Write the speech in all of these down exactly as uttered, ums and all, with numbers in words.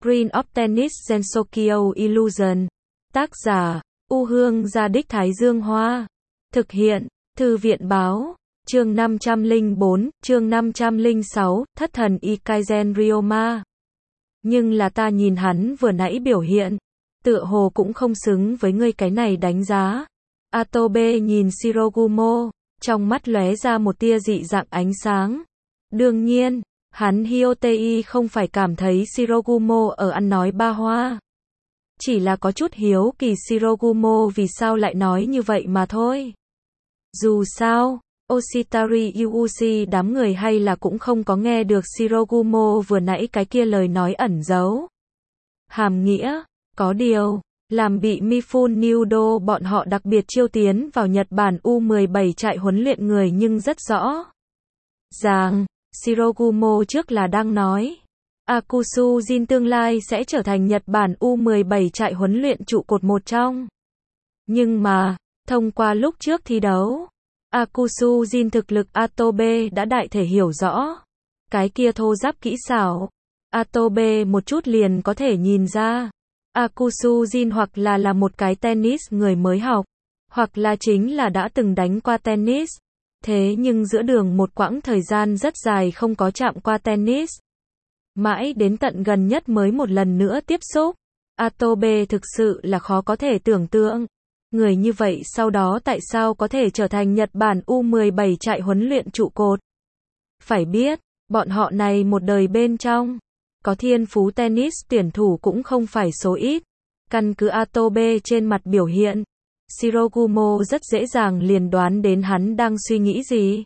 Screen of Tennis Gensokyo Illusion. Tác giả, U Hương Gia Đích Thái Dương Hoa. Thực hiện, Thư viện Báo. Chương năm trăm lẻ bốn, chương năm trăm lẻ sáu, Thất thần Ikaizen Ryoma. Nhưng là ta nhìn hắn vừa nãy biểu hiện, tựa hồ cũng không xứng với ngươi cái này đánh giá. Atobe nhìn Shirogumo, trong mắt lóe ra một tia dị dạng ánh sáng. Đương nhiên, hắn Hyotei không phải cảm thấy Shirogumo ở ăn nói ba hoa. Chỉ là có chút hiếu kỳ Shirogumo vì sao lại nói như vậy mà thôi. Dù sao, Oshitari Yuuchi đám người hay là cũng không có nghe được Shirogumo vừa nãy cái kia lời nói ẩn giấu. Hàm nghĩa, có điều, làm bị Mifune Nudo bọn họ đặc biệt chiêu tiến vào Nhật Bản U mười bảy trại huấn luyện người nhưng rất rõ ràng, Shirogumo trước là đang nói, Akusu Jin tương lai sẽ trở thành Nhật Bản U mười bảy trại huấn luyện trụ cột một trong. Nhưng mà, thông qua lúc trước thi đấu, Akusu Jin thực lực Atobe đã đại thể hiểu rõ. Cái kia thô giáp kỹ xảo, Atobe một chút liền có thể nhìn ra. Akusu Jin hoặc là là một cái tennis người mới học, hoặc là chính là đã từng đánh qua tennis. Thế nhưng giữa đường một quãng thời gian rất dài không có chạm qua tennis. Mãi đến tận gần nhất mới một lần nữa tiếp xúc. Atobe thực sự là khó có thể tưởng tượng. Người như vậy sau đó tại sao có thể trở thành Nhật Bản U mười bảy trại huấn luyện trụ cột? Phải biết, bọn họ này một đời bên trong, có thiên phú tennis tuyển thủ cũng không phải số ít. Căn cứ Atobe trên mặt biểu hiện, Shirogumo rất dễ dàng liền đoán đến hắn đang suy nghĩ gì.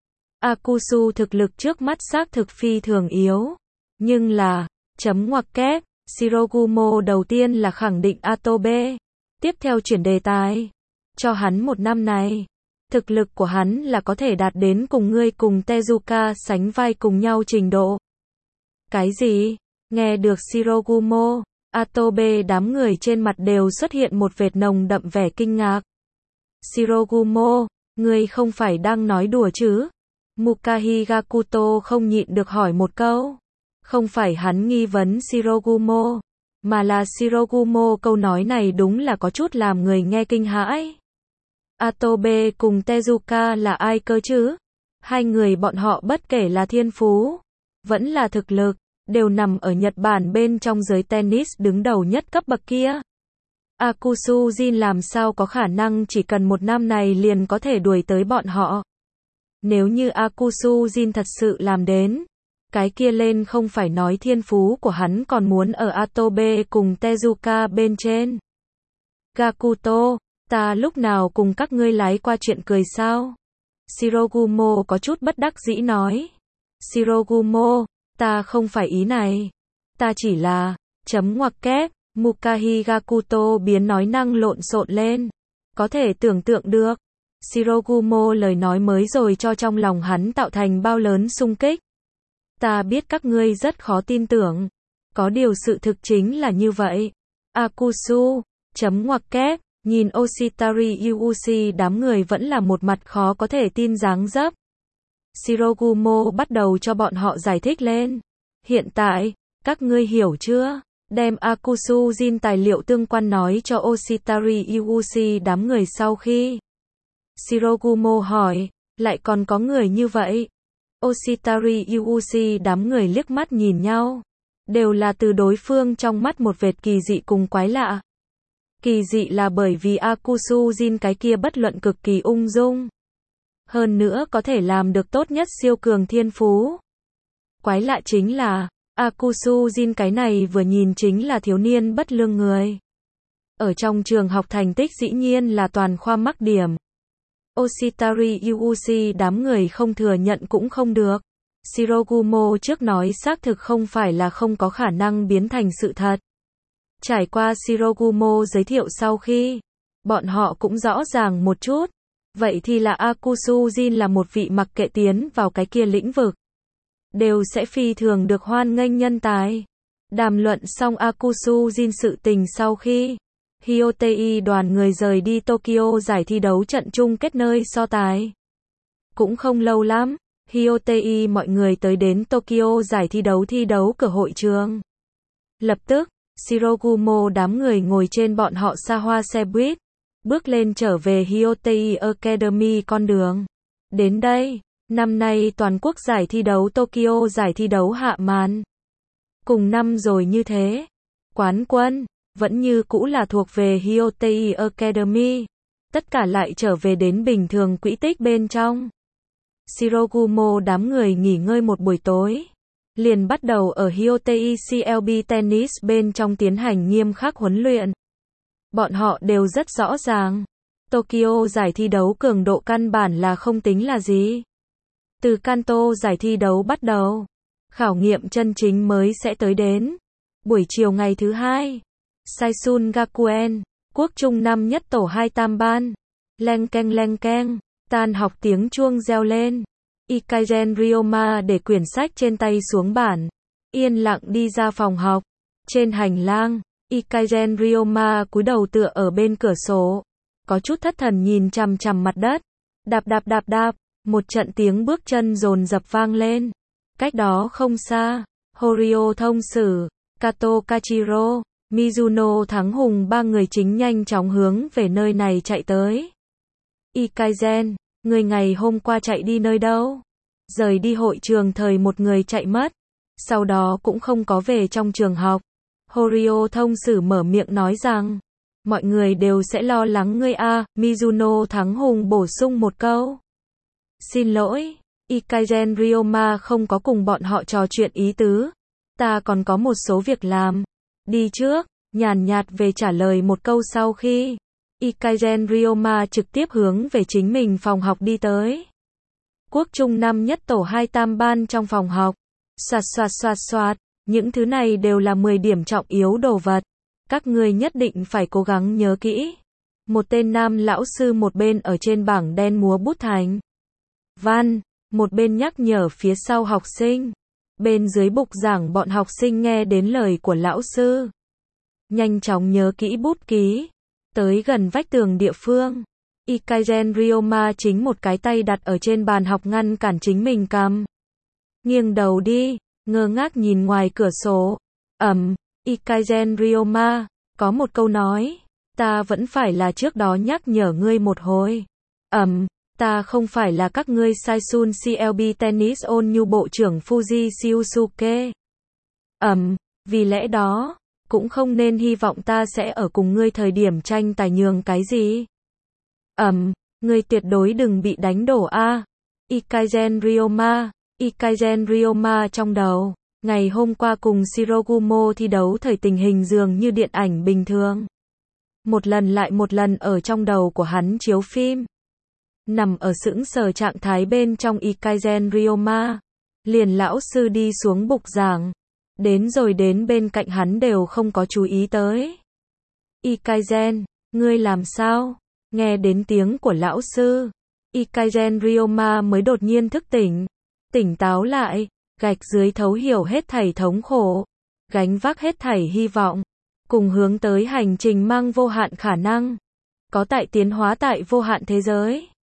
Akusu thực lực trước mắt xác thực phi thường yếu. Nhưng là, chấm ngoặc kép, Shirogumo đầu tiên là khẳng định Atobe. Tiếp theo chuyển đề tài. Cho hắn một năm này. Thực lực của hắn là có thể đạt đến cùng ngươi cùng Tezuka sánh vai cùng nhau trình độ. Cái gì? Nghe được Shirogumo, Atobe đám người trên mặt đều xuất hiện một vệt nồng đậm vẻ kinh ngạc. Shirogumo, ngươi không phải đang nói đùa chứ? Mukahi Gakuto không nhịn được hỏi một câu. Không phải hắn nghi vấn Shirogumo, mà là Shirogumo câu nói này đúng là có chút làm người nghe kinh hãi. Atobe cùng Tezuka là ai cơ chứ? Hai người bọn họ bất kể là thiên phú, vẫn là thực lực, đều nằm ở Nhật Bản bên trong giới tennis đứng đầu nhất cấp bậc kia. Akusu Jin làm sao có khả năng chỉ cần một năm này liền có thể đuổi tới bọn họ? Nếu như Akusu Jin thật sự làm đến, cái kia lên không phải nói thiên phú của hắn còn muốn ở Atobe cùng Tezuka bên trên. Gakuto, ta lúc nào cùng các ngươi lái qua chuyện cười sao? Shirogumo có chút bất đắc dĩ nói. Shirogumo, ta không phải ý này. Ta chỉ là, chấm ngoặc kép, Mukahi Gakuto biến nói năng lộn xộn lên. Có thể tưởng tượng được, Shirogumo lời nói mới rồi cho trong lòng hắn tạo thành bao lớn xung kích. Ta biết các ngươi rất khó tin tưởng. Có điều sự thực chính là như vậy. Akusu, chấm ngoặc kép, nhìn Oshitari Yuuchi đám người vẫn là một mặt khó có thể tin dáng dấp. Shirogumo bắt đầu cho bọn họ giải thích lên. Hiện tại, các ngươi hiểu chưa? Đem Akusu Jin tài liệu tương quan nói cho Oshitari Yuuchi đám người sau khi. Shirogumo hỏi, lại còn có người như vậy? Oshitari Yuuchi đám người liếc mắt nhìn nhau. Đều là từ đối phương trong mắt một vệt kỳ dị cùng quái lạ. Kỳ dị là bởi vì Akusu Jin cái kia bất luận cực kỳ ung dung. Hơn nữa có thể làm được tốt nhất siêu cường thiên phú. Quái lạ chính là, Akusu Jin cái này vừa nhìn chính là thiếu niên bất lương người. Ở trong trường học thành tích dĩ nhiên là toàn khoa mắc điểm. Oshitari Yuuchi đám người không thừa nhận cũng không được. Shirogumo trước nói xác thực không phải là không có khả năng biến thành sự thật. Trải qua Shirogumo giới thiệu sau khi, bọn họ cũng rõ ràng một chút. Vậy thì là Akusu Jin là một vị mặc kệ tiến vào cái kia lĩnh vực, đều sẽ phi thường được hoan nghênh nhân tài. Đàm luận xong Akusu Jin sự tình sau khi, Hyotei đoàn người rời đi Tokyo giải thi đấu trận chung kết nơi so tài. Cũng không lâu lắm, Hyotei mọi người tới đến Tokyo giải thi đấu thi đấu cửa hội trường. Lập tức, Shirogumo đám người ngồi trên bọn họ xa hoa xe buýt, bước lên trở về Hyotei Academy con đường. Đến đây, năm nay toàn quốc giải thi đấu Tokyo giải thi đấu hạ màn. Cùng năm rồi như thế, quán quân vẫn như cũ là thuộc về Hyotei Academy. Tất cả lại trở về đến bình thường quỹ tích bên trong. Shirogumo đám người nghỉ ngơi một buổi tối, liền bắt đầu ở Hyotei xê lờ bê Tennis bên trong tiến hành nghiêm khắc huấn luyện. Bọn họ đều rất rõ ràng, Tokyo giải thi đấu cường độ căn bản là không tính là gì. Từ Kanto giải thi đấu bắt đầu, khảo nghiệm chân chính mới sẽ tới đến. Buổi chiều ngày thứ hai, Saisun Gakuen, quốc trung năm nhất tổ hai tam ban, leng keng leng keng, tan học tiếng chuông reo lên. Ikagen Ryoma để quyển sách trên tay xuống bàn, yên lặng đi ra phòng học. Trên hành lang, Ikagen Ryoma cúi đầu tựa ở bên cửa sổ, có chút thất thần nhìn chằm chằm mặt đất. Đạp đạp đạp đạp, một trận tiếng bước chân dồn dập vang lên. Cách đó không xa, Horio thông sử, Kato Kachiro, Mizuno Thắng Hùng ba người chính nhanh chóng hướng về nơi này chạy tới. Ikagen, người ngày hôm qua chạy đi nơi đâu? Rời đi hội trường thời một người chạy mất, sau đó cũng không có về trong trường học. Horio thông sử mở miệng nói rằng, mọi người đều sẽ lo lắng ngươi a. À. Mizuno Thắng Hùng bổ sung một câu. Xin lỗi, Ikagen Ryoma không có cùng bọn họ trò chuyện ý tứ. Ta còn có một số việc làm. Đi trước, nhàn nhạt về trả lời một câu sau khi Ikagen Ryoma trực tiếp hướng về chính mình phòng học đi tới. Quốc trung năm nhất tổ hai tam ban trong phòng học. Soạt soạt soạt soạt, những thứ này đều là mười điểm trọng yếu đồ vật. Các ngươi nhất định phải cố gắng nhớ kỹ. Một tên nam lão sư một bên ở trên bảng đen múa bút thành văn, một bên nhắc nhở phía sau học sinh. Bên dưới bục giảng bọn học sinh nghe đến lời của lão sư, nhanh chóng nhớ kỹ bút ký. Tới gần vách tường địa phương, Ikagen Ryoma chính một cái tay đặt ở trên bàn học ngăn cản chính mình cầm. Nghiêng đầu đi, ngơ ngác nhìn ngoài cửa sổ. Ầm, Ikagen Ryoma, có một câu nói, ta vẫn phải là trước đó nhắc nhở ngươi một hồi. Ầm, ta không phải là các ngươi Saisun xê lờ bê Tennis ôn nhu bộ trưởng Fuji Shiusuke. Ầm, vì lẽ đó, cũng không nên hy vọng ta sẽ ở cùng ngươi thời điểm tranh tài nhường cái gì. Ầm, ngươi tuyệt đối đừng bị đánh đổ a. À. Ikagen Ryoma, Ikagen Ryoma trong đầu, ngày hôm qua cùng Shirogumo thi đấu thời tình hình dường như điện ảnh bình thường. Một lần lại một lần ở trong đầu của hắn chiếu phim. Nằm ở sững sờ trạng thái bên trong Ikagen Ryoma, liền lão sư đi xuống bục giảng, đến rồi đến bên cạnh hắn đều không có chú ý tới. Ikagen, ngươi làm sao? Nghe đến tiếng của lão sư, Ikagen Ryoma mới đột nhiên thức tỉnh, tỉnh táo lại, gạch dưới thấu hiểu hết thảy thống khổ, gánh vác hết thảy hy vọng, cùng hướng tới hành trình mang vô hạn khả năng, có tại tiến hóa tại vô hạn thế giới.